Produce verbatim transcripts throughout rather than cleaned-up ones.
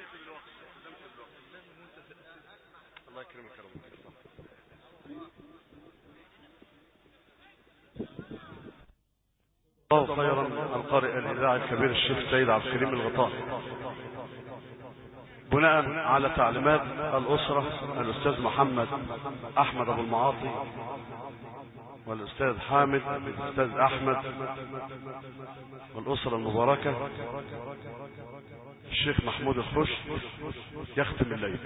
الله يكرمك يا رب. الله خيرا القارئ الإذاعي الكبير الشيخ سيد عبد الكريم الغطاء، بناء على تعليمات الأسرة الأستاذ محمد أحمد أبو المعاطي والأستاذ حامد والأستاذ أحمد والأسرة المباركة، الشيخ محمود الخش يختم الليل.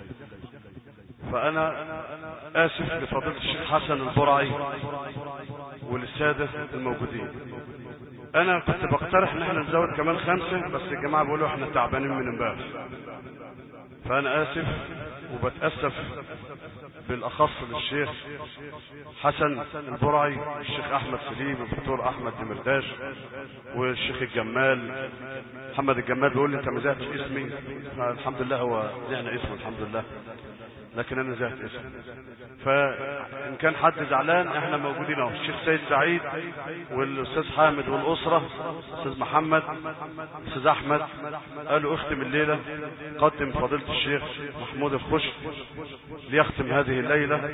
فأنا آسف لفضيلة الشيخ حسن البرعي وللسادة الموجودين. أنا كنت بقترح إن احنا نزود كمان خمسة، بس الجماعة بيقولوا احنا تعبانين من امبارح، فأنا آسف وبتأسف بالأخص للشيخ حسن البرعي، الشيخ أحمد سليم، الدكتور أحمد دمرداش، والشيخ الجمال محمد الجمال بيقول لي أنت ما زهقتش اسمي، الحمد لله هو زهقنا اسمه الحمد لله، لكن أنا زهقت اسمه. فإن كان حد زعلان احنا موجودين اهو، الشيخ سيد سعيد والأستاذ حامد والأسرة، الأستاذ محمد، الأستاذ أحمد قالوا اختم الليلة، قدم فضيلة الشيخ محمود الخش ليختم هذه الليلة،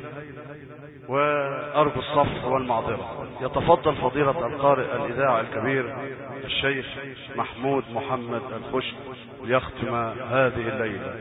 وأرجو الصف والمعذرة. يتفضل فضيلة القارئ الإذاعي الكبير الشيخ محمود محمد الخش ليختم هذه الليلة.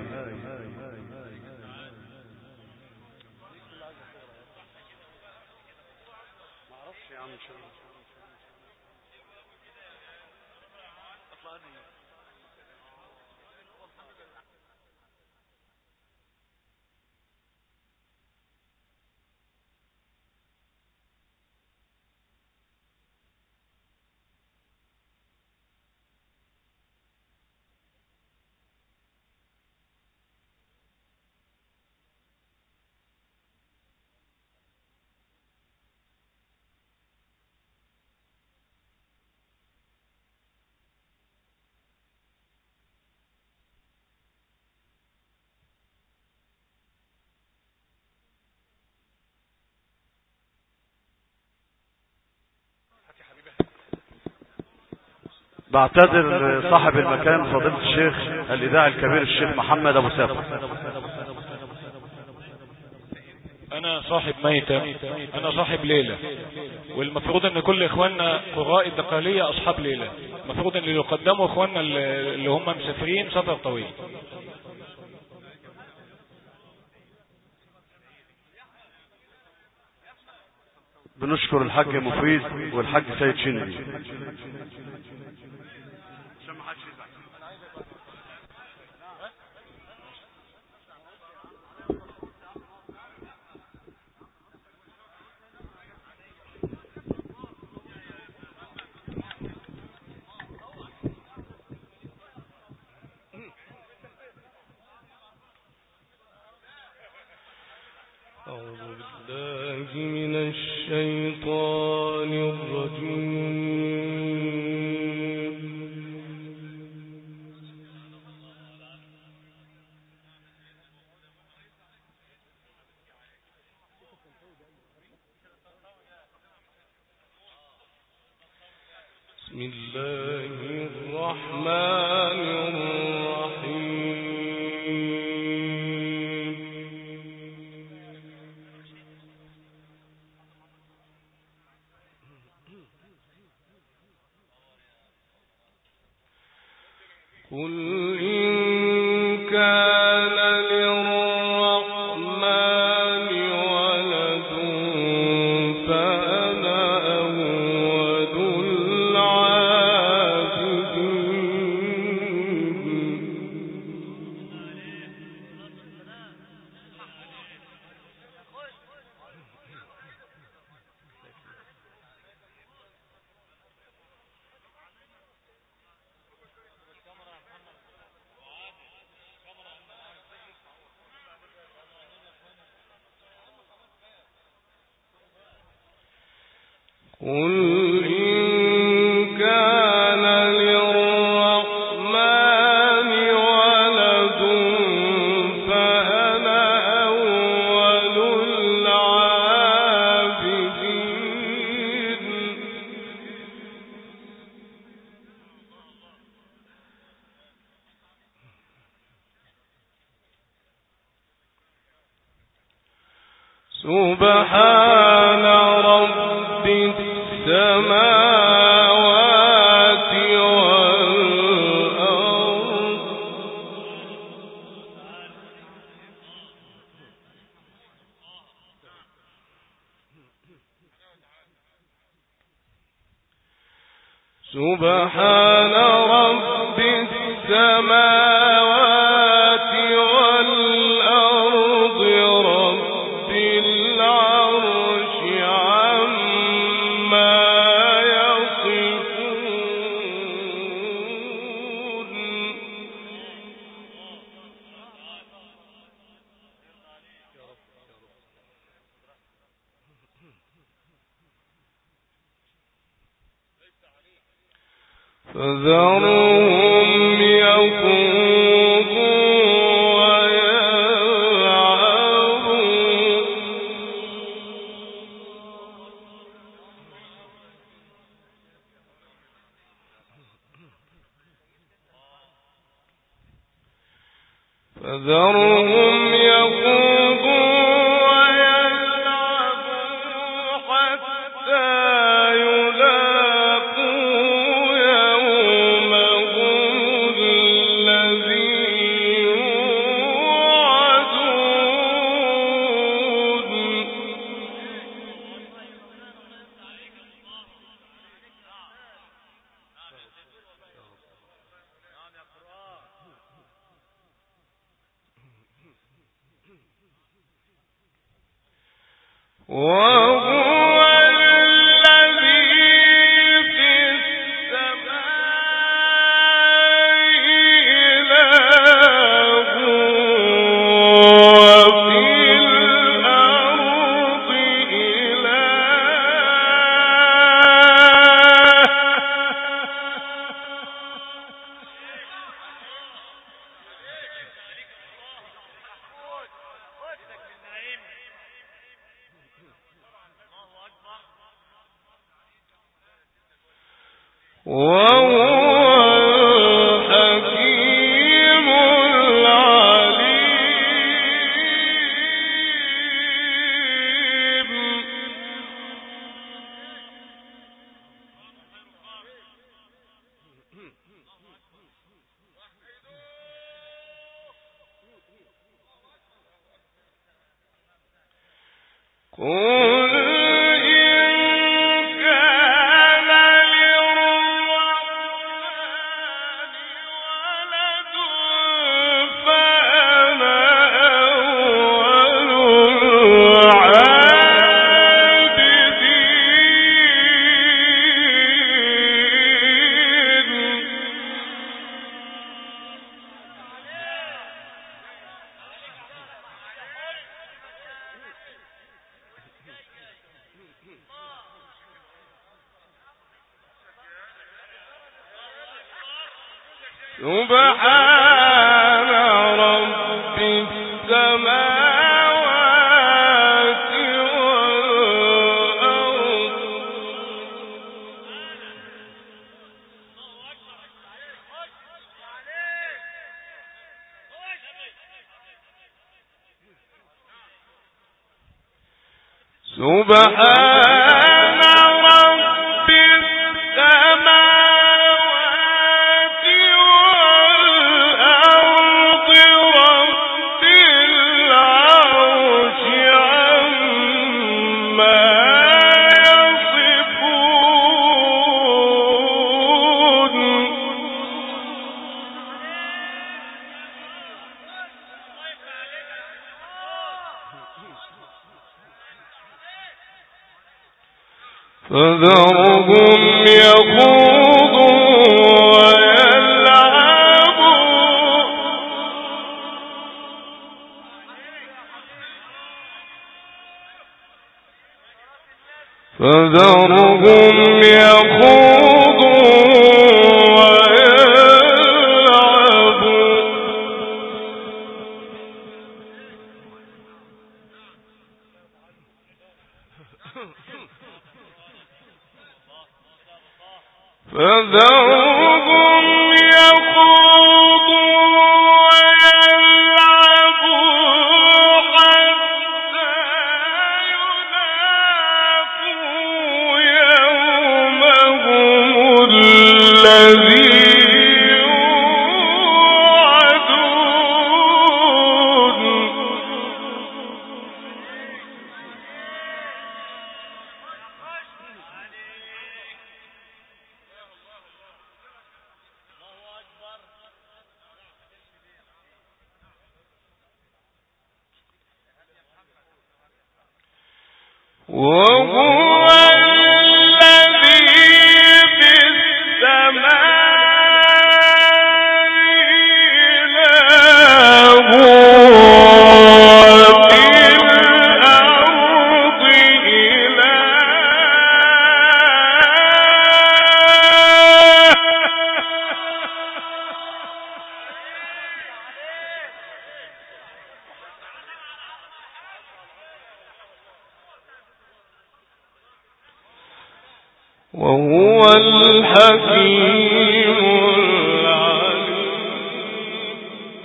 بعتذر لصاحب المكان فضيلة الشيخ الإذاعي الكبير الشيخ محمد أبو سافر. أنا صاحب ميتة، أنا صاحب ليلة، والمفروض أن كل إخواننا قراء الدقالية أصحاب ليلة، المفروض أن اللي يقدموا إخواننا اللي هم مسافرين سفر طويل. بنشكر الحاج مفيد والحاج سيد شندي. أعوذ بالله من الشيطان الرجيم. بسم الله الرحمن الرحيم. قل إن كان للرحمن ولد فأنا أول العابدين. قل إن كان للرحمن ولد فأنا أول العابدين. سبحان رب السماوات والأرض سبحان رب السماوات والأرض رب العرش عما يصفون فذرهم يخوضوا ويلعبوا فذرهم يخوضوا ويلعبوا حتى وهو الذي في السماء إله وفي الأرض وهو الحكيم العليم قل سبحان رب السماوات والأرض سبحان رب السماوات والأرض رب العرش عما يصفون فذرهم يخوضوا ويلعبوا فذرهم يخوضوا ويلعبوا فذرهم يخوضوا ويلعبوا حتى وهو الذي في السماء إله وفي الأرض إله وهو الحكيم العليم.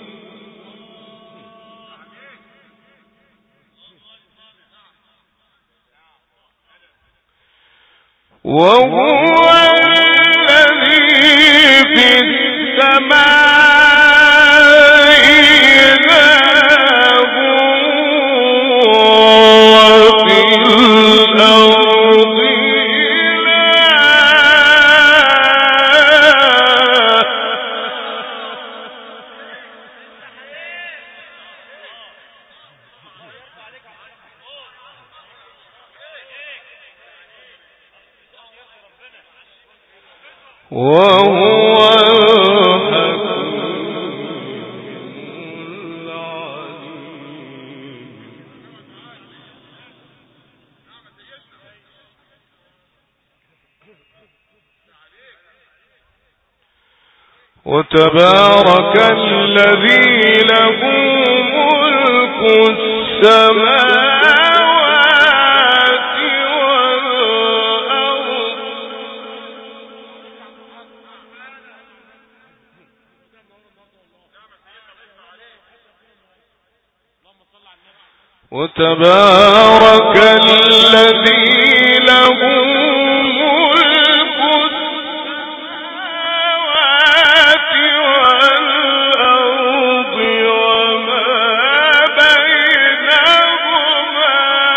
وهو الذي في السماء إله وفي الأرض وهو الحكيم العليم. وتبارك الذي له ملك السماوات والأرض وتبارك الذي له ملك السماوات والأرض وما بينهما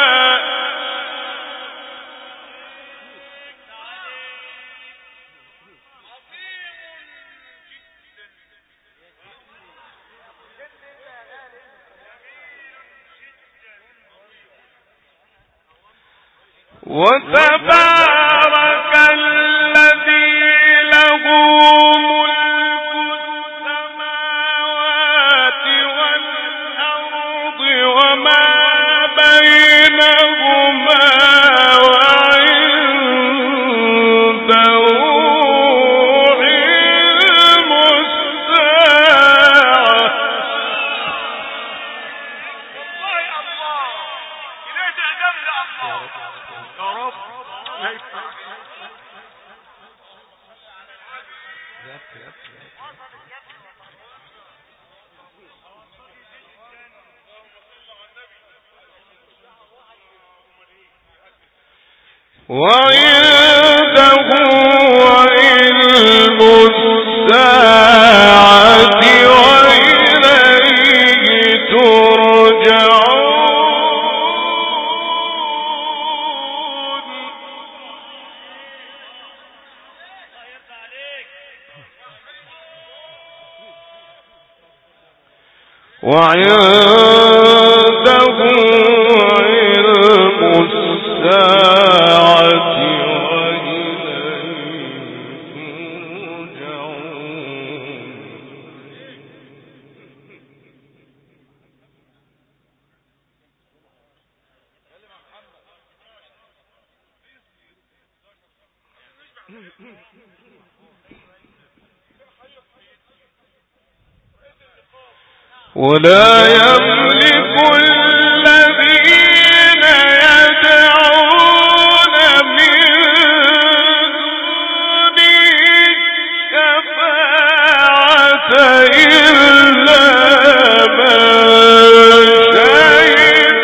وتبارك الذي له ملك السماوات والأرض وما بينهما وعنده علم الساعة. وعنده علم الساعة وإليه ترجعون. وعنده علم الساعة وإليه ترجعون. ولا يملك الذين يدعون من دونه الشفاعة إلا من شهد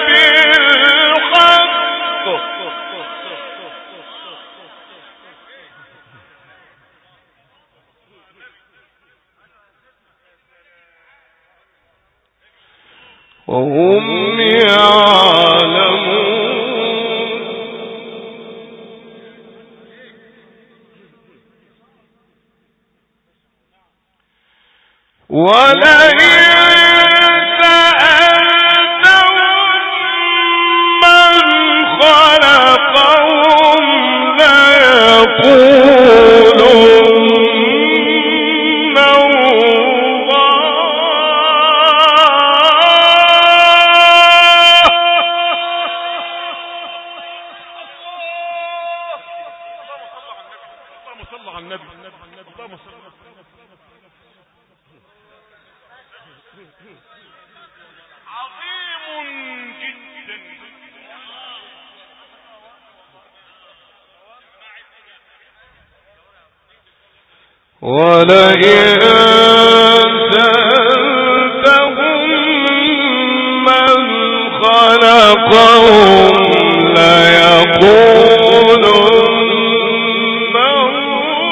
بالحق. وهم يعلمون. ولئن سألتهم من خلق ولئن سألتهم من خلقهم ليقولن الله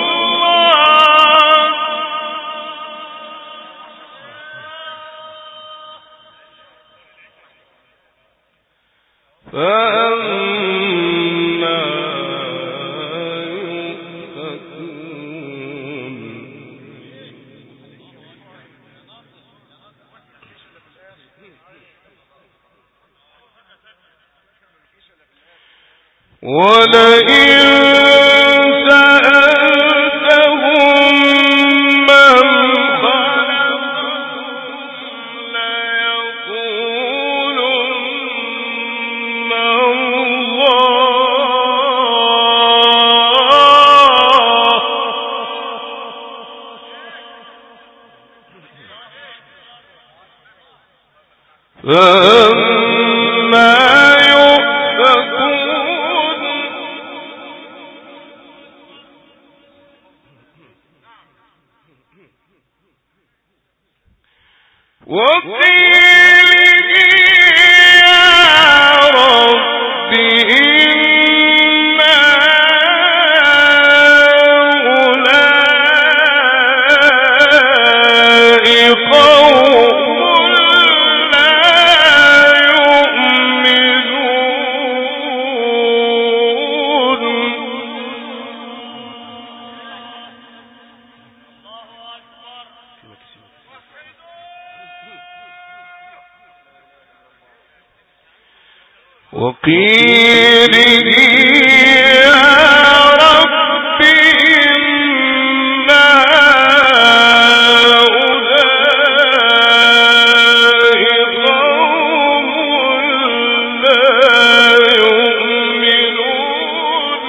فأنا ولئن سألتهم من خلقهم ليقولن الله فأما وقيل يا رب إن هؤلاء قوم لا يؤمنون وقيل يا رب إن هؤلاء قوم لا يؤمنون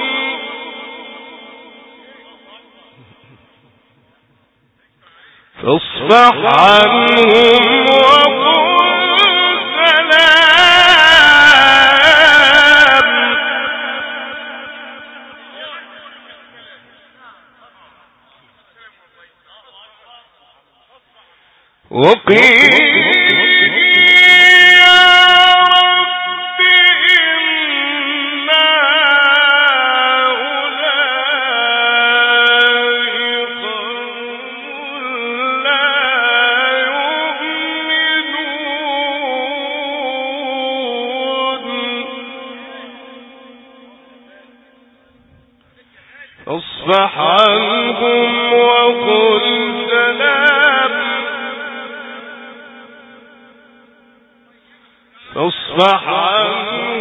فاصفح عنهم وقيل يا رب إن هؤلاء قوم لا يؤمنون فاصفح عنهم وقل سلام فاصفح عنهم